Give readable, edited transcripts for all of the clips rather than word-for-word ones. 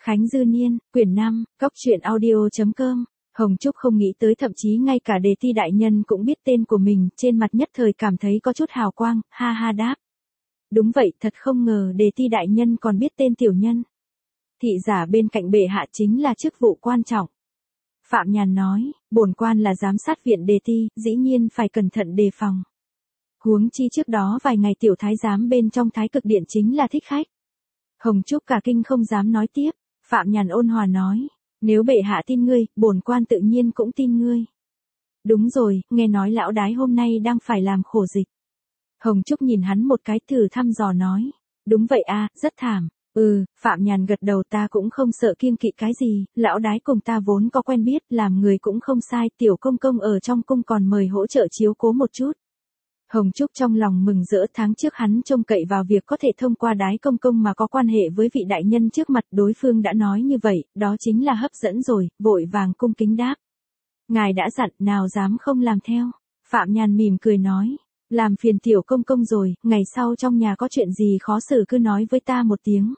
Khánh Dư Niên, quyển 5, Cóc truyện audio.com. Hồng Trúc không nghĩ tới thậm chí ngay cả đề thi đại nhân cũng biết tên của mình, trên mặt nhất thời cảm thấy có chút hào quang, ha ha đáp. Đúng vậy, thật không ngờ đề thi đại nhân còn biết tên tiểu nhân. Thị giả bên cạnh bệ hạ chính là chức vụ quan trọng. Phạm Nhàn nói, bổn quan là giám sát viện đề thi, dĩ nhiên phải cẩn thận đề phòng. Huống chi trước đó vài ngày tiểu thái giám bên trong Thái Cực Điện chính là thích khách. Hồng Trúc cả kinh không dám nói tiếp. Phạm Nhàn ôn hòa nói, nếu bệ hạ tin ngươi, bổn quan tự nhiên cũng tin ngươi. Đúng rồi, nghe nói lão đái hôm nay đang phải làm khổ dịch. Hồng Trúc nhìn hắn một cái thử thăm dò nói, đúng vậy à, rất thảm. Phạm Nhàn gật đầu, ta cũng không sợ kiêng kỵ cái gì, lão đái cùng ta vốn có quen biết, làm người cũng không sai, tiểu công công ở trong cung còn mời hỗ trợ chiếu cố một chút. Hồng Trúc trong lòng mừng rỡ, tháng trước hắn trông cậy vào việc có thể thông qua đái công công mà có quan hệ với vị đại nhân trước mặt, đối phương đã nói như vậy, đó chính là hấp dẫn rồi, vội vàng cung kính đáp. Ngài đã dặn, nào dám không làm theo. Phạm Nhàn mỉm cười nói, làm phiền tiểu công công rồi, ngày sau trong nhà có chuyện gì khó xử cứ nói với ta một tiếng.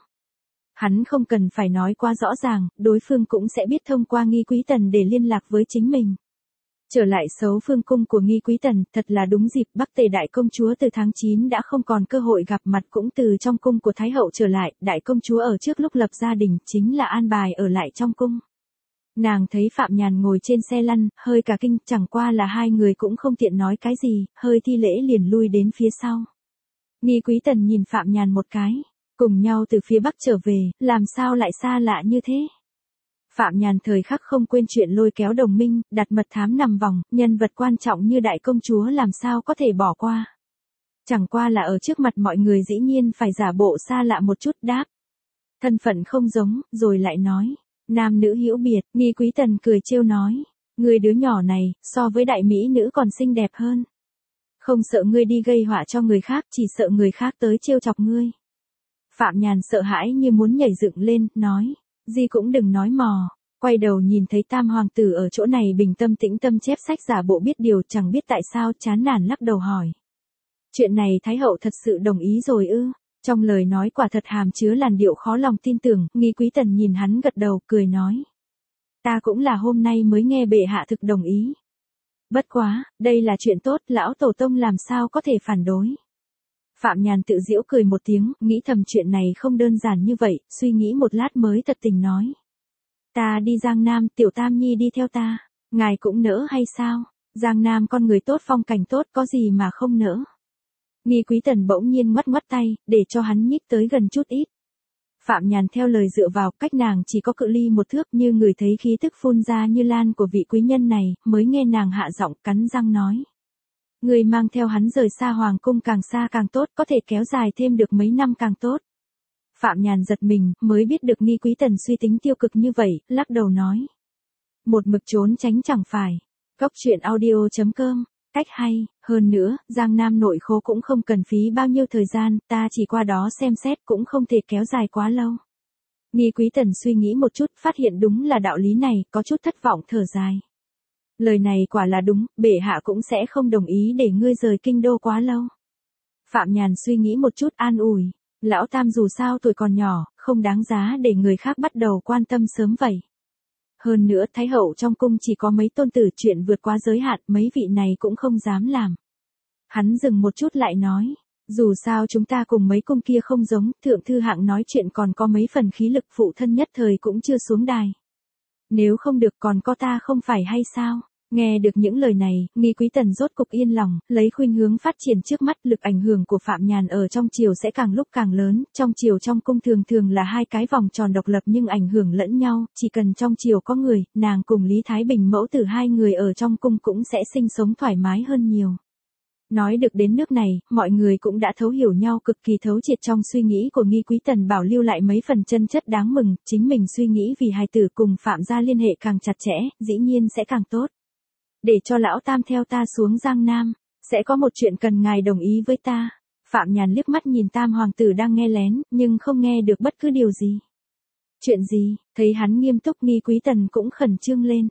Hắn không cần phải nói quá rõ ràng, đối phương cũng sẽ biết thông qua Nghi Quý Tần để liên lạc với chính mình. Trở lại Sấu Phương cung của Nghi Quý Tần, thật là đúng dịp, Bắc Tề đại công chúa từ tháng 9 đã không còn cơ hội gặp mặt, cũng từ trong cung của Thái hậu trở lại, đại công chúa ở trước lúc lập gia đình, chính là an bài ở lại trong cung. Nàng thấy Phạm Nhàn ngồi trên xe lăn, hơi cả kinh, chẳng qua là hai người cũng không tiện nói cái gì, hơi thi lễ liền lui đến phía sau. Nghi Quý Tần nhìn Phạm Nhàn một cái, cùng nhau từ phía Bắc trở về, làm sao lại xa lạ như thế? Phạm Nhàn thời khắc không quên chuyện lôi kéo đồng minh, đặt mật thám nằm vòng, nhân vật quan trọng như đại công chúa làm sao có thể bỏ qua. Chẳng qua là ở trước mặt mọi người dĩ nhiên phải giả bộ xa lạ một chút, đáp. Thân phận không giống, rồi lại nói, nam nữ hữu biệt. Nghi Quý Tần cười trêu nói, người đứa nhỏ này, so với đại mỹ nữ còn xinh đẹp hơn. Không sợ ngươi đi gây họa cho người khác, chỉ sợ người khác tới trêu chọc ngươi. Phạm Nhàn sợ hãi như muốn nhảy dựng lên, nói. Gì cũng đừng nói mò. Quay đầu nhìn thấy tam hoàng tử ở chỗ này bình tâm tĩnh tâm chép sách giả bộ biết điều, chẳng biết tại sao, chán nản lắc đầu hỏi. Chuyện này Thái hậu thật sự đồng ý rồi ư? Trong lời nói quả thật hàm chứa làn điệu khó lòng tin tưởng. Nghi Quý Tần nhìn hắn gật đầu, cười nói. Ta cũng là hôm nay mới nghe bệ hạ thực đồng ý. Bất quá, đây là chuyện tốt, lão tổ tông làm sao có thể phản đối. Phạm Nhàn tự giễu cười một tiếng, nghĩ thầm chuyện này không đơn giản như vậy, suy nghĩ một lát mới thật tình nói. Ta đi Giang Nam, tiểu Tam Nhi đi theo ta, ngài cũng nỡ hay sao? Giang Nam con người tốt, phong cảnh tốt, có gì mà không nỡ. Nghi Quý Tần bỗng nhiên ngoắt ngoắt tay, để cho hắn nhích tới gần chút ít. Phạm Nhàn theo lời dựa vào, cách nàng chỉ có cự ly một thước, như người thấy khí tức phun ra như lan của vị quý nhân này, mới nghe nàng hạ giọng cắn răng nói. Người mang theo hắn rời xa hoàng cung, càng xa càng tốt, có thể kéo dài thêm được mấy năm càng tốt. Phạm Nhàn giật mình, mới biết được Nghi Quý Tần suy tính tiêu cực như vậy, lắc đầu nói. Một mực trốn tránh chẳng phải. Cóc truyện audio.com. Cách hay, hơn nữa, Giang Nam nội khố cũng không cần phí bao nhiêu thời gian, ta chỉ qua đó xem xét cũng không thể kéo dài quá lâu. Nghi Quý Tần suy nghĩ một chút, phát hiện đúng là đạo lý này, có chút thất vọng thở dài. Lời này quả là đúng, bệ hạ cũng sẽ không đồng ý để ngươi rời kinh đô quá lâu. Phạm Nhàn suy nghĩ một chút, an ủi. Lão Tam dù sao tuổi còn nhỏ, không đáng giá để người khác bắt đầu quan tâm sớm vậy. Hơn nữa Thái hậu trong cung chỉ có mấy tôn tử, chuyện vượt quá giới hạn, mấy vị này cũng không dám làm. Hắn dừng một chút lại nói. Dù sao chúng ta cùng mấy cung kia không giống, thượng thư hạng nói chuyện còn có mấy phần khí lực, phụ thân nhất thời cũng chưa xuống đài. Nếu không được còn có ta không phải hay sao? Nghe được những lời này, Nghi Quý Tần rốt cục yên lòng, lấy khuynh hướng phát triển trước mắt, lực ảnh hưởng của Phạm Nhàn ở trong triều sẽ càng lúc càng lớn, trong triều trong cung thường thường là hai cái vòng tròn độc lập nhưng ảnh hưởng lẫn nhau, chỉ cần trong triều có người, nàng cùng Lý Thái Bình mẫu tử hai người ở trong cung cũng sẽ sinh sống thoải mái hơn nhiều. Nói được đến nước này, mọi người cũng đã thấu hiểu nhau cực kỳ thấu triệt. Trong suy nghĩ của Nghi Quý Tần bảo lưu lại mấy phần chân chất đáng mừng, chính mình suy nghĩ vì hài tử cùng Phạm gia liên hệ càng chặt chẽ, dĩ nhiên sẽ càng tốt. Để cho lão Tam theo ta xuống Giang Nam, sẽ có một chuyện cần ngài đồng ý với ta. Phạm Nhàn liếc mắt nhìn Tam hoàng tử đang nghe lén, nhưng không nghe được bất cứ điều gì. Chuyện gì? Thấy hắn nghiêm túc, Nghi Quý Tần cũng khẩn trương lên.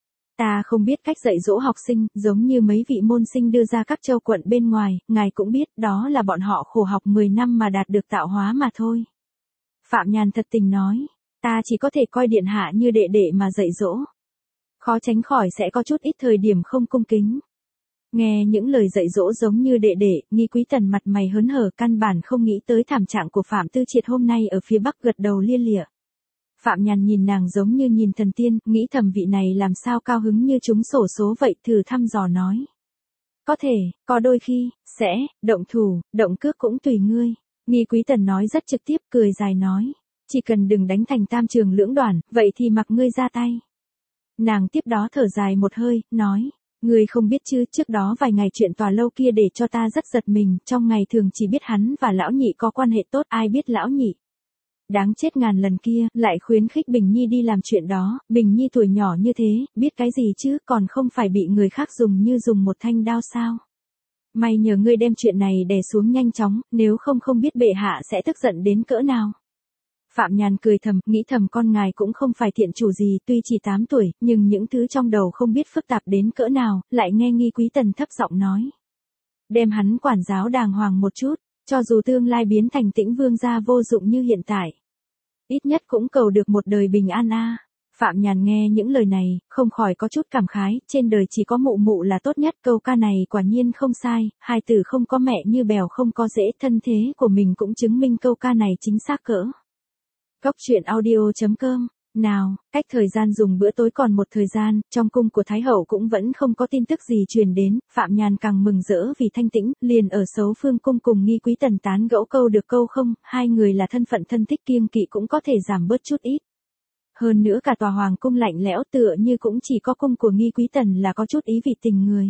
Ta không biết cách dạy dỗ học sinh, giống như mấy vị môn sinh đưa ra các châu quận bên ngoài, ngài cũng biết, đó là bọn họ khổ học 10 năm mà đạt được tạo hóa mà thôi. Phạm Nhàn thật tình nói, Ta chỉ có thể coi điện hạ như đệ đệ mà dạy dỗ. Khó tránh khỏi sẽ có chút ít thời điểm không cung kính. Nghe những lời dạy dỗ giống như đệ đệ, Nghi Quý Tần mặt mày hớn hở căn bản không nghĩ tới thảm trạng của Phạm Tư Triệt hôm nay ở phía Bắc, gật đầu lia lịa. Phạm Nhàn nhìn nàng giống như nhìn thần tiên, nghĩ thầm vị này làm sao cao hứng như trúng xổ số vậy, thử thăm dò nói. Có thể, có đôi khi, sẽ, động thủ, động cước cũng tùy ngươi. Nghi Quý Tần nói rất trực tiếp, cười dài nói. Chỉ cần đừng đánh thành tam trường lưỡng đoàn, vậy thì mặc ngươi ra tay. Nàng tiếp đó thở dài một hơi, nói. Ngươi không biết chứ, trước đó vài ngày chuyện tòa lâu kia để cho ta rất giật mình, trong ngày thường chỉ biết hắn và lão nhị có quan hệ tốt, ai biết lão nhị. Đáng chết ngàn lần kia, lại khuyến khích Bình Nhi đi làm chuyện đó, Bình Nhi tuổi nhỏ như thế, biết cái gì chứ, còn không phải bị người khác dùng như dùng một thanh đao sao. May nhờ ngươi đem chuyện này đè xuống nhanh chóng, nếu không không biết bệ hạ sẽ tức giận đến cỡ nào. Phạm Nhàn cười thầm, nghĩ thầm con ngài cũng không phải thiện chủ gì, tuy chỉ 8 tuổi, nhưng những thứ trong đầu không biết phức tạp đến cỡ nào, lại nghe Nghi Quý Tần thấp giọng nói. Đem hắn quản giáo đàng hoàng một chút, cho dù tương lai biến thành Tĩnh Vương gia vô dụng như hiện tại. Ít nhất cũng cầu được một đời bình an a. Phạm Nhàn nghe những lời này, không khỏi có chút cảm khái, trên đời chỉ có mụ mụ là tốt nhất, câu ca này quả nhiên không sai, hai tử không có mẹ như bèo không có rễ, thân thế của mình cũng chứng minh câu ca này chính xác cỡ. Cóc truyện audio.com. Nào, cách thời gian dùng bữa tối còn một thời gian, trong cung của Thái Hậu cũng vẫn không có tin tức gì truyền đến, Phạm Nhàn càng mừng rỡ vì thanh tĩnh, liền ở Sấu Phương cung cùng Nghi Quý Tần tán gẫu câu được câu không, hai người là thân phận thân thích kiêng kỵ cũng có thể giảm bớt chút ít. Hơn nữa cả tòa hoàng cung lạnh lẽo tựa như cũng chỉ có cung của Nghi Quý Tần là có chút ý vị tình người.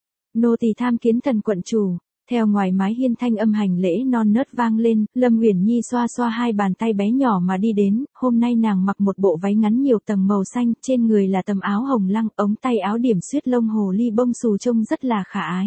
Nô tỳ tham kiến thần quận chủ. Theo ngoài mái hiên thanh âm hành lễ non nớt vang lên, Lâm Uyển Nhi xoa xoa hai bàn tay bé nhỏ mà đi đến, hôm nay nàng mặc một bộ váy ngắn nhiều tầng màu xanh, trên người là tấm áo hồng lăng, ống tay áo điểm xuyết lông hồ ly bông xù trông rất là khả ái.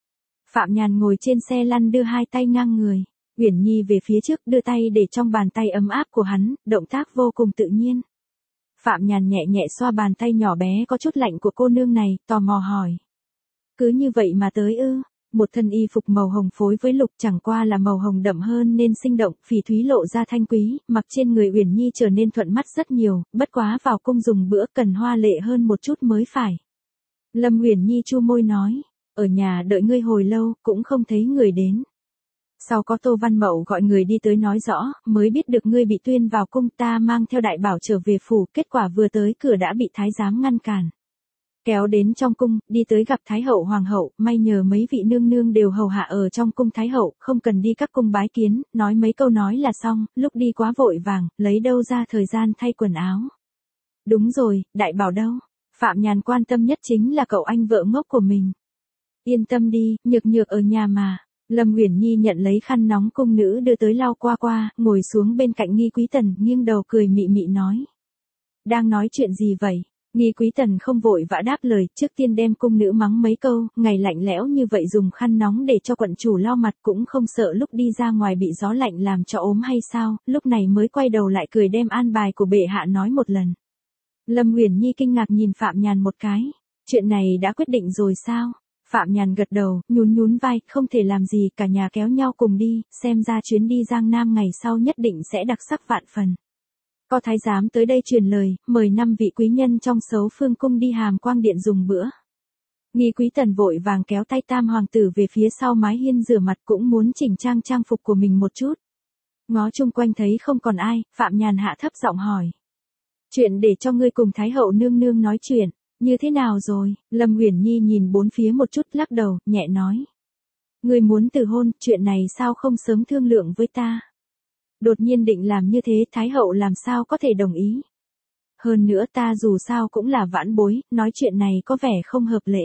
Phạm Nhàn ngồi trên xe lăn đưa hai tay ngang người, Uyển Nhi về phía trước đưa tay để trong bàn tay ấm áp của hắn, động tác vô cùng tự nhiên. Phạm Nhàn nhẹ nhẹ xoa bàn tay nhỏ bé có chút lạnh của cô nương này, tò mò hỏi. Cứ như vậy mà tới ư? Một thân y phục màu hồng phối với lục, chẳng qua là màu hồng đậm hơn nên sinh động, phỉ thúy lộ ra thanh quý, mặc trên người Uyển Nhi trở nên thuận mắt rất nhiều, bất quá vào cung dùng bữa cần hoa lệ hơn một chút mới phải. Lâm Uyển Nhi chu môi nói, ở nhà đợi ngươi hồi lâu, cũng không thấy người đến. Sau có Tô Văn Mậu gọi người đi tới nói rõ, mới biết được ngươi bị tuyên vào cung, ta mang theo đại bảo trở về phủ, kết quả vừa tới cửa đã bị thái giám ngăn cản. Kéo đến trong cung, đi tới gặp Thái Hậu Hoàng Hậu, may nhờ mấy vị nương nương đều hầu hạ ở trong cung Thái Hậu, không cần đi các cung bái kiến, nói mấy câu nói là xong, lúc đi quá vội vàng, lấy đâu ra thời gian thay quần áo. Đúng rồi, đại bảo đâu? Phạm Nhàn quan tâm nhất chính là cậu anh vợ ngốc của mình. Yên tâm đi, nhược nhược ở nhà mà. Lâm Uyển Nhi nhận lấy khăn nóng cung nữ đưa tới lau qua qua, ngồi xuống bên cạnh Nghi Quý Tần, nghiêng đầu cười mị mị nói. Đang nói chuyện gì vậy? Nghi Quý Tần không vội vã đáp lời, trước tiên đem cung nữ mắng mấy câu, ngày lạnh lẽo như vậy dùng khăn nóng để cho quận chủ lau mặt cũng không sợ lúc đi ra ngoài bị gió lạnh làm cho ốm hay sao, lúc này mới quay đầu lại cười đem an bài của bệ hạ nói một lần. Lâm Uyển Nhi kinh ngạc nhìn Phạm Nhàn một cái, chuyện này đã quyết định rồi sao? Phạm Nhàn gật đầu, nhún nhún vai, không thể làm gì, cả nhà kéo nhau cùng đi, xem ra chuyến đi Giang Nam ngày sau nhất định sẽ đặc sắc vạn phần. Có thái giám tới đây truyền lời, mời 5 vị quý nhân trong Sấu Phương cung đi Hàm Quang điện dùng bữa. Nghi Quý Tần vội vàng kéo tay tam hoàng tử về phía sau mái hiên rửa mặt, cũng muốn chỉnh trang phục của mình một chút. Ngó chung quanh thấy không còn ai, Phạm Nhàn hạ thấp giọng hỏi. Chuyện để cho ngươi cùng Thái Hậu nương nương nói chuyện, như thế nào rồi? Lâm Uyển Nhi nhìn bốn phía một chút, lắc đầu, nhẹ nói. Ngươi muốn từ hôn, chuyện này sao không sớm thương lượng với ta? Đột nhiên định làm như thế, Thái Hậu làm sao có thể đồng ý? Hơn nữa ta dù sao cũng là vãn bối, nói chuyện này có vẻ không hợp lễ.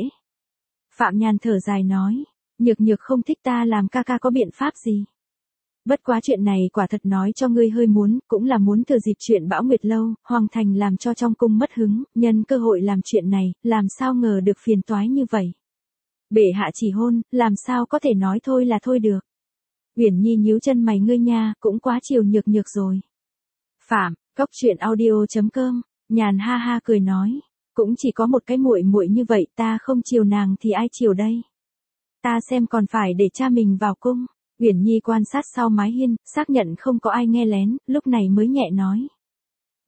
Phạm Nhàn thở dài nói, nhược nhược không thích ta làm ca ca có biện pháp gì? Bất quá chuyện này quả thật nói cho ngươi hơi muốn, cũng là muốn thừa dịp chuyện bão nguyệt lâu, Hoàng thành làm cho trong cung mất hứng, nhân cơ hội làm chuyện này, làm sao ngờ được phiền toái như vậy. Bệ hạ chỉ hôn, làm sao có thể nói thôi là thôi được. Uyển Nhi nhíu chân mày, ngươi nha, cũng quá chiều nhược nhược rồi. Phạm, cóc truyện audio.com, Nhàn ha ha cười nói, cũng chỉ có một cái muội muội như vậy, ta không chiều nàng thì ai chiều đây? Ta xem còn phải để cha mình vào cung. Uyển Nhi quan sát sau mái hiên, xác nhận không có ai nghe lén, lúc này mới nhẹ nói.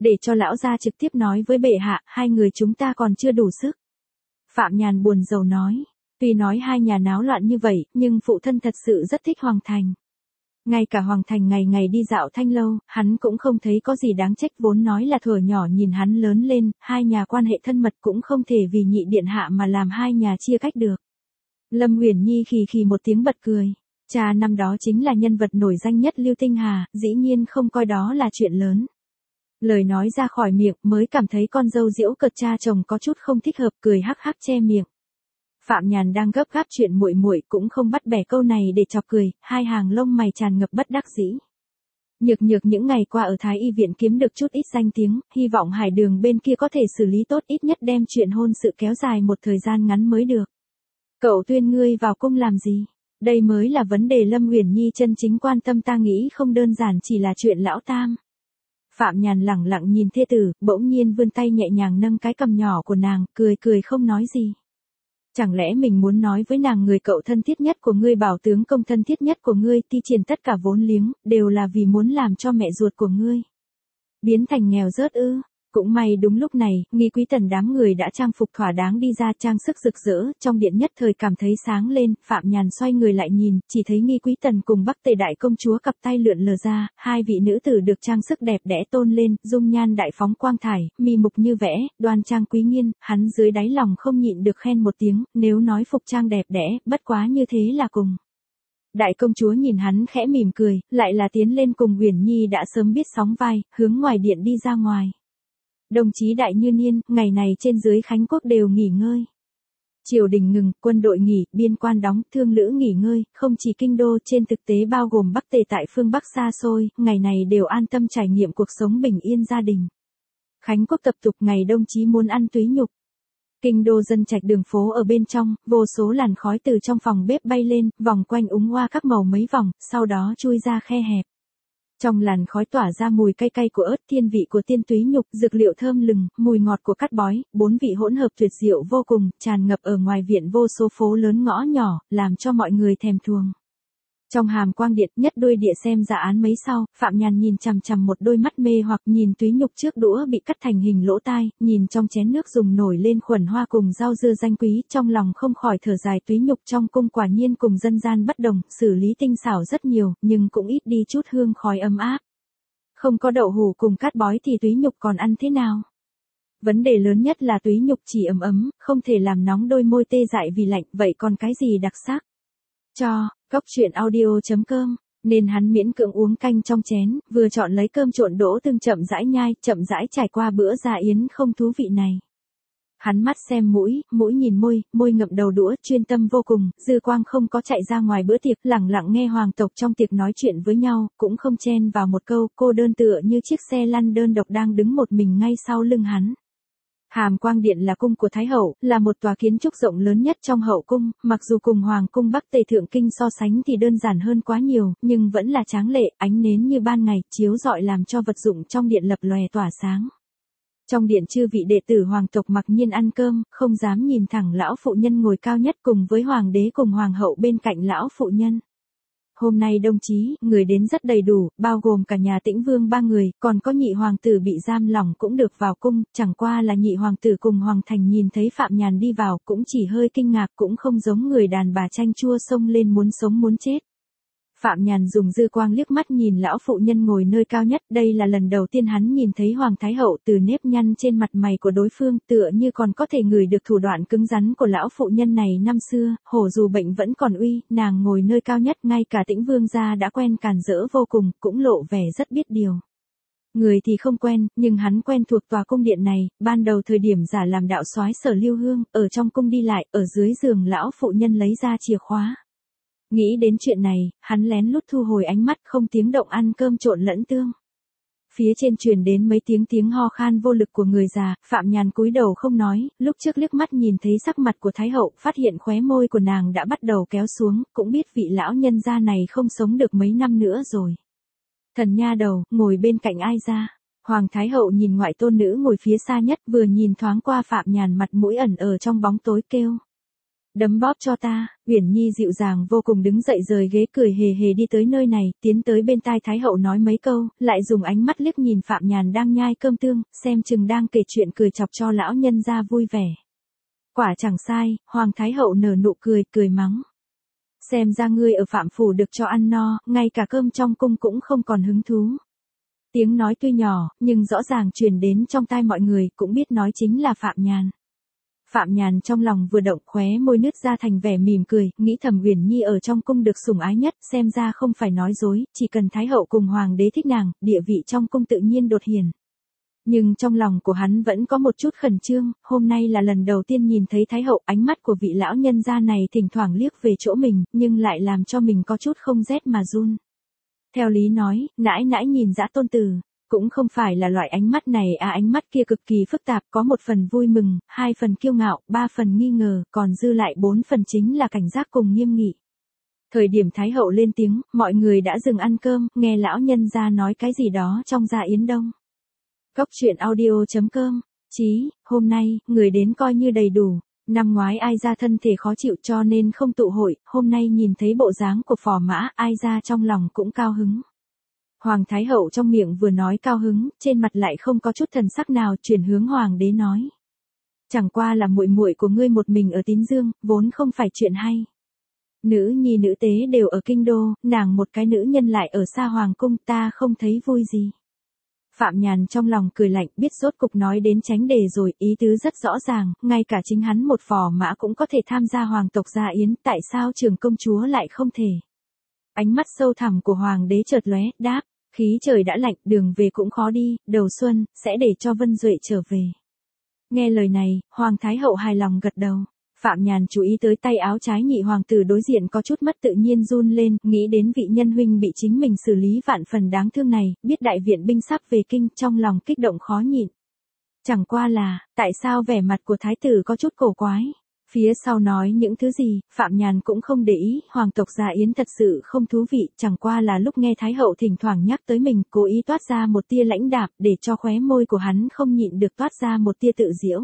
để cho lão gia trực tiếp nói với bệ hạ, hai người chúng ta còn chưa đủ sức. Phạm Nhàn buồn rầu nói, tuy nói hai nhà náo loạn như vậy, nhưng phụ thân thật sự rất thích Hoàng Thành. Ngay cả Hoàng Thành ngày ngày đi dạo Thanh Lâu, hắn cũng không thấy có gì đáng trách, vốn nói là thuở nhỏ nhìn hắn lớn lên, hai nhà quan hệ thân mật cũng không thể vì nhị điện hạ mà làm hai nhà chia cách được. Lâm Uyển Nhi khì khì một tiếng bật cười. Cha năm đó chính là nhân vật nổi danh nhất Lưu Tinh Hà, dĩ nhiên không coi đó là chuyện lớn. Lời nói ra khỏi miệng mới cảm thấy con dâu giễu cợt cha chồng có chút không thích hợp, cười hắc hắc che miệng. Phạm Nhàn đang gấp gáp chuyện muội muội cũng không bắt bẻ câu này để chọc cười, hai hàng lông mày tràn ngập bất đắc dĩ. Nhược nhược những ngày qua ở Thái Y viện kiếm được chút ít danh tiếng, hy vọng Hải Đường bên kia có thể xử lý tốt, ít nhất đem chuyện hôn sự kéo dài một thời gian ngắn mới được. Cậu tuyên ngươi vào cung làm gì? Đây mới là vấn đề Lâm Uyển Nhi chân chính quan tâm, ta nghĩ không đơn giản chỉ là chuyện lão tam. Phạm Nhàn lẳng lặng nhìn thê tử, bỗng nhiên vươn tay nhẹ nhàng nâng cái cằm nhỏ của nàng, cười cười không nói gì. Chẳng lẽ mình muốn nói với nàng, người cậu thân thiết nhất của ngươi, Bảo tướng công thân thiết nhất của ngươi, ti triển tất cả vốn liếng, đều là vì muốn làm cho mẹ ruột của ngươi biến thành nghèo rớt ư? Cũng may đúng lúc này, Nghi Quý Tần đám người đã trang phục thỏa đáng đi ra, trang sức rực rỡ, trong điện nhất thời cảm thấy sáng lên. Phạm Nhàn xoay người lại nhìn, chỉ thấy Nghi Quý Tần cùng Bắc Tề đại công chúa cặp tay lượn lờ ra, hai vị nữ tử được trang sức đẹp đẽ tôn lên, dung nhan đại phóng quang thải, mi mục như vẽ, đoan trang quý nghiên, hắn dưới đáy lòng không nhịn được khen một tiếng, nếu nói phục trang đẹp đẽ, bất quá như thế là cùng. Đại công chúa nhìn hắn khẽ mỉm cười, lại là tiến lên cùng Uyển Nhi đã sớm biết sóng vai, hướng ngoài điện đi ra ngoài. Đồng chí Đại Như Niên, ngày này trên dưới Khánh Quốc đều nghỉ ngơi. Triều đình ngừng, quân đội nghỉ, biên quan đóng, thương lữ nghỉ ngơi, không chỉ kinh đô, trên thực tế bao gồm Bắc Tề tại phương Bắc xa xôi, ngày này đều an tâm trải nghiệm cuộc sống bình yên gia đình. Khánh Quốc tập tục ngày đông chí muốn ăn túy nhục. Kinh đô dân trạch đường phố ở bên trong, vô số làn khói từ trong phòng bếp bay lên, vòng quanh úng hoa các màu mấy vòng, sau đó chui ra khe hẹp. Trong làn khói tỏa ra mùi cay cay của ớt, thiên vị của tiên túy nhục, dược liệu thơm lừng, mùi ngọt của cát bói, bốn vị hỗn hợp tuyệt diệu vô cùng, tràn ngập ở ngoài viện vô số phố lớn ngõ nhỏ, làm cho mọi người thèm thuồng. Trong hàm quang điện, nhất đuôi địa xem dạ án mấy sau, Phạm Nhàn nhìn chằm chằm một đôi mắt mê hoặc, nhìn túy nhục trước đũa bị cắt thành hình lỗ tai, nhìn trong chén nước dùng nổi lên khuẩn hoa cùng rau dưa danh quý, trong lòng không khỏi thở dài, túy nhục trong cung quả nhiên cùng dân gian bất đồng, xử lý tinh xảo rất nhiều, nhưng cũng ít đi chút hương khói ấm áp. Không có đậu hủ cùng cát bói thì túy nhục còn ăn thế nào? Vấn đề lớn nhất là túy nhục chỉ ấm ấm, không thể làm nóng đôi môi tê dại vì lạnh, vậy còn cái gì đặc sắc? Cho, Cóc Truyện Audio.com, nên hắn miễn cưỡng uống canh trong chén, vừa chọn lấy cơm trộn đỗ tương chậm rãi nhai, chậm rãi trải qua bữa gia yến không thú vị này. Hắn mắt xem mũi, mũi nhìn môi, môi ngậm đầu đũa, chuyên tâm vô cùng, dư quang không có chạy ra ngoài bữa tiệc, lẳng lặng nghe hoàng tộc trong tiệc nói chuyện với nhau, cũng không chen vào một câu, cô đơn tựa như chiếc xe lăn đơn độc đang đứng một mình ngay sau lưng hắn. Hàm Quang Điện là cung của Thái Hậu, là một tòa kiến trúc rộng lớn nhất trong hậu cung, mặc dù cùng Hoàng cung Bắc Tề Thượng Kinh so sánh thì đơn giản hơn quá nhiều, nhưng vẫn là tráng lệ, ánh nến như ban ngày, chiếu rọi làm cho vật dụng trong điện lập lòe tỏa sáng. Trong điện chư vị đệ tử hoàng tộc mặc nhiên ăn cơm, không dám nhìn thẳng lão phụ nhân ngồi cao nhất cùng với hoàng đế cùng hoàng hậu bên cạnh lão phụ nhân. Hôm nay đồng chí, người đến rất đầy đủ, bao gồm cả nhà Tĩnh Vương ba người, còn có nhị hoàng tử bị giam lỏng cũng được vào cung, chẳng qua là nhị hoàng tử cùng Hoàng Thành nhìn thấy Phạm Nhàn đi vào, cũng chỉ hơi kinh ngạc, cũng không giống người đàn bà chanh chua xông lên muốn sống muốn chết. Phạm Nhàn dùng dư quang liếc mắt nhìn lão phụ nhân ngồi nơi cao nhất, đây là lần đầu tiên hắn nhìn thấy Hoàng Thái Hậu, từ nếp nhăn trên mặt mày của đối phương, tựa như còn có thể ngửi được thủ đoạn cứng rắn của lão phụ nhân này năm xưa, hổ dù bệnh vẫn còn uy, nàng ngồi nơi cao nhất, ngay cả Tĩnh Vương gia đã quen càn rỡ vô cùng, cũng lộ vẻ rất biết điều. Người thì không quen, nhưng hắn quen thuộc tòa cung điện này, ban đầu thời điểm giả làm đạo soái Sở Lưu Hương, ở trong cung đi lại, ở dưới giường lão phụ nhân lấy ra chìa khóa. Nghĩ đến chuyện này, hắn lén lút thu hồi ánh mắt, không tiếng động ăn cơm trộn lẫn tương. Phía trên truyền đến mấy tiếng ho khan vô lực của người già, Phạm Nhàn cúi đầu không nói, lúc trước liếc mắt nhìn thấy sắc mặt của Thái Hậu, phát hiện khóe môi của nàng đã bắt đầu kéo xuống, cũng biết vị lão nhân gia này không sống được mấy năm nữa rồi. Thần nha đầu, ngồi bên cạnh ai ra? Hoàng Thái Hậu nhìn ngoại tôn nữ ngồi phía xa nhất, vừa nhìn thoáng qua Phạm Nhàn, mặt mũi ẩn ở trong bóng tối kêu. Đấm bóp cho ta, Uyển Nhi dịu dàng vô cùng đứng dậy rời ghế cười hề hề đi tới nơi này, tiến tới bên tai Thái hậu nói mấy câu, lại dùng ánh mắt liếc nhìn Phạm Nhàn đang nhai cơm tương, xem chừng đang kể chuyện cười chọc cho lão nhân gia vui vẻ. Quả chẳng sai, Hoàng Thái hậu nở nụ cười, cười mắng. Xem ra ngươi ở Phạm phủ được cho ăn no, ngay cả cơm trong cung cũng không còn hứng thú. Tiếng nói tuy nhỏ, nhưng rõ ràng truyền đến trong tai mọi người, cũng biết nói chính là Phạm Nhàn. Phạm Nhàn trong lòng vừa động, khóe môi nứt ra thành vẻ mỉm cười, nghĩ thầm Uyển Nhi ở trong cung được sủng ái nhất, xem ra không phải nói dối, chỉ cần Thái hậu cùng Hoàng đế thích nàng, địa vị trong cung tự nhiên đột hiển. Nhưng trong lòng của hắn vẫn có một chút khẩn trương, hôm nay là lần đầu tiên nhìn thấy Thái hậu, ánh mắt của vị lão nhân gia này thỉnh thoảng liếc về chỗ mình, nhưng lại làm cho mình có chút không rét mà run. Theo lý nói, nãi nãi nhìn dã tôn tử, cũng không phải là loại ánh mắt này ánh mắt kia cực kỳ phức tạp, có một phần vui mừng, 2 phần kiêu ngạo, 3 phần nghi ngờ, còn dư lại 4 phần chính là cảnh giác cùng nghiêm nghị. Thời điểm Thái hậu lên tiếng, mọi người đã dừng ăn cơm, nghe lão nhân gia nói cái gì đó trong gia yến đông. Cốc truyện audio.com, Chí, hôm nay, người đến coi như đầy đủ. Năm ngoái ai ra thân thể khó chịu cho nên không tụ hội, hôm nay nhìn thấy bộ dáng của phò mã, ai ra trong lòng cũng cao hứng. Hoàng Thái hậu trong miệng vừa nói cao hứng, trên mặt lại không có chút thần sắc nào, chuyển hướng Hoàng đế nói. Chẳng qua là muội muội của ngươi một mình ở Tín Dương, vốn không phải chuyện hay. Nữ nhi nữ tế đều ở kinh đô, nàng một cái nữ nhân lại ở xa Hoàng cung, ta không thấy vui gì. Phạm Nhàn trong lòng cười lạnh, biết rốt cục nói đến tránh đề rồi, ý tứ rất rõ ràng, ngay cả chính hắn một phò mã cũng có thể tham gia hoàng tộc gia yến, tại sao trưởng công chúa lại không thể? Ánh mắt sâu thẳm của hoàng đế chợt lóe, đáp, khí trời đã lạnh, đường về cũng khó đi, đầu xuân, sẽ để cho Vân Duệ trở về. Nghe lời này, Hoàng Thái hậu hài lòng gật đầu. Phạm Nhàn chú ý tới tay áo trái nhị hoàng tử đối diện có chút mất tự nhiên run lên, nghĩ đến vị nhân huynh bị chính mình xử lý vạn phần đáng thương này, biết đại viện binh sắp về kinh, trong lòng kích động khó nhịn. Chẳng qua là, tại sao vẻ mặt của thái tử có chút cổ quái? Phía sau nói những thứ gì, Phạm Nhàn cũng không để ý, hoàng tộc gia yến thật sự không thú vị, chẳng qua là lúc nghe Thái hậu thỉnh thoảng nhắc tới mình, cố ý toát ra một tia lãnh đạm, để cho khóe môi của hắn không nhịn được toát ra một tia tự giễu.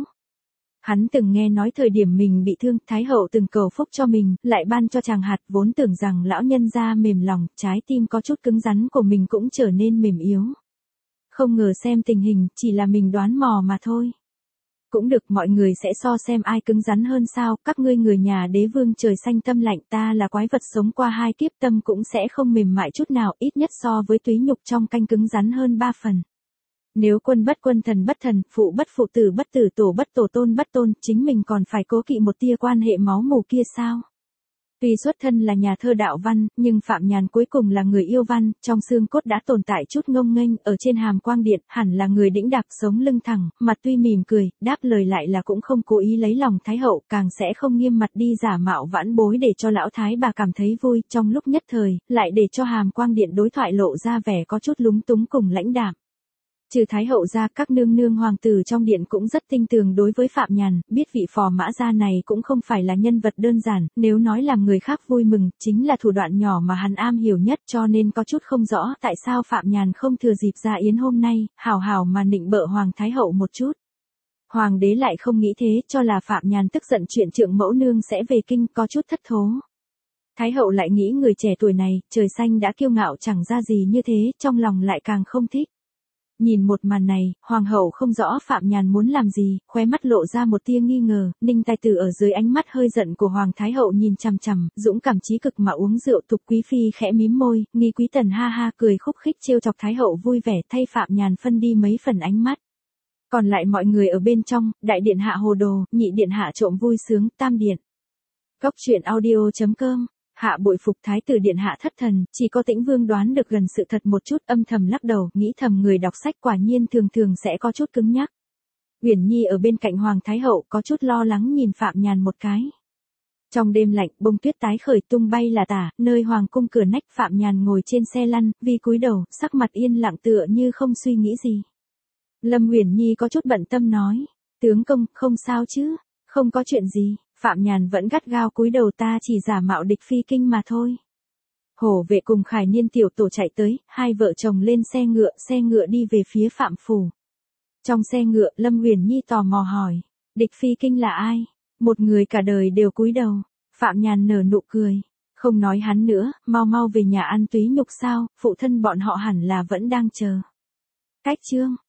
Hắn từng nghe nói thời điểm mình bị thương, Thái hậu từng cầu phúc cho mình, lại ban cho chàng hạt, vốn tưởng rằng lão nhân gia mềm lòng, trái tim có chút cứng rắn của mình cũng trở nên mềm yếu. Không ngờ xem tình hình, chỉ là mình đoán mò mà thôi. Cũng được, mọi người sẽ so xem ai cứng rắn hơn sao, các ngươi người nhà đế vương trời xanh tâm lạnh, ta là quái vật sống qua 2 kiếp, tâm cũng sẽ không mềm mại chút nào, ít nhất so với túy nhục trong canh cứng rắn hơn 3 phần. Nếu quân bất quân, thần bất thần, phụ bất phụ, tử bất tử, tổ bất tổ, tôn bất tôn, chính mình còn phải cố kỵ một tia quan hệ máu mủ kia sao? Tuy xuất thân là nhà thơ đạo văn, nhưng Phạm Nhàn cuối cùng là người yêu văn, trong xương cốt đã tồn tại chút ngông nghênh, ở trên hàm quang điện, hẳn là người đĩnh đạc, sống lưng thẳng, mặt tuy mỉm cười, đáp lời lại là cũng không cố ý lấy lòng Thái hậu, càng sẽ không nghiêm mặt đi giả mạo vãn bối để cho lão thái bà cảm thấy vui, trong lúc nhất thời, lại để cho hàm quang điện đối thoại lộ ra vẻ có chút lúng túng cùng lãnh đạm. Trừ Thái hậu ra, các nương nương hoàng tử trong điện cũng rất tin tưởng đối với Phạm Nhàn, biết vị phò mã gia này cũng không phải là nhân vật đơn giản, nếu nói làm người khác vui mừng, chính là thủ đoạn nhỏ mà hắn am hiểu nhất, cho nên có chút không rõ tại sao Phạm Nhàn không thừa dịp gia yến hôm nay, hào hào mà nịnh bợ Hoàng Thái hậu một chút. Hoàng đế lại không nghĩ thế, cho là Phạm Nhàn tức giận chuyện trượng mẫu nương sẽ về kinh, có chút thất thố. Thái hậu lại nghĩ người trẻ tuổi này, trời xanh đã kiêu ngạo chẳng ra gì như thế, trong lòng lại càng không thích. Nhìn một màn này, hoàng hậu không rõ Phạm Nhàn muốn làm gì, khóe mắt lộ ra một tia nghi ngờ, Ninh Tài Tử ở dưới ánh mắt hơi giận của Hoàng Thái hậu nhìn chằm chằm, dũng cảm chí cực mà uống rượu. Tục Quý phi khẽ mím môi, Nghi Quý Tần ha ha cười khúc khích trêu chọc Thái hậu vui vẻ, thay Phạm Nhàn phân đi mấy phần ánh mắt. Còn lại mọi người ở bên trong, đại điện hạ hồ đồ, nhị điện hạ trộm vui sướng, tam điện. Cốc truyện audio.com. Hạ bội phục thái tử điện hạ thất thần, chỉ có Tĩnh Vương đoán được gần sự thật một chút, âm thầm lắc đầu, nghĩ thầm người đọc sách quả nhiên thường thường sẽ có chút cứng nhắc. Uyển Nhi ở bên cạnh Hoàng Thái hậu có chút lo lắng nhìn Phạm Nhàn một cái. Trong đêm lạnh, bông tuyết tái khởi tung bay là tả, nơi hoàng cung cửa nách, Phạm Nhàn ngồi trên xe lăn, vi cúi đầu, sắc mặt yên lặng tựa như không suy nghĩ gì. Lâm Uyển Nhi có chút bận tâm nói, tướng công, không sao chứ, không có chuyện gì. Phạm Nhàn vẫn gắt gao cúi đầu, ta chỉ giả mạo địch phi kinh mà thôi. Hổ vệ cùng Khải Niên tiểu tổ chạy tới, hai vợ chồng lên xe ngựa đi về phía Phạm phủ. Trong xe ngựa, Lâm Uyển Nhi tò mò hỏi, địch phi kinh là ai? Một người cả đời đều cúi đầu. Phạm Nhàn nở nụ cười. Không nói hắn nữa, mau mau về nhà ăn túy nhục sao, phụ thân bọn họ hẳn là vẫn đang chờ. Cách chương.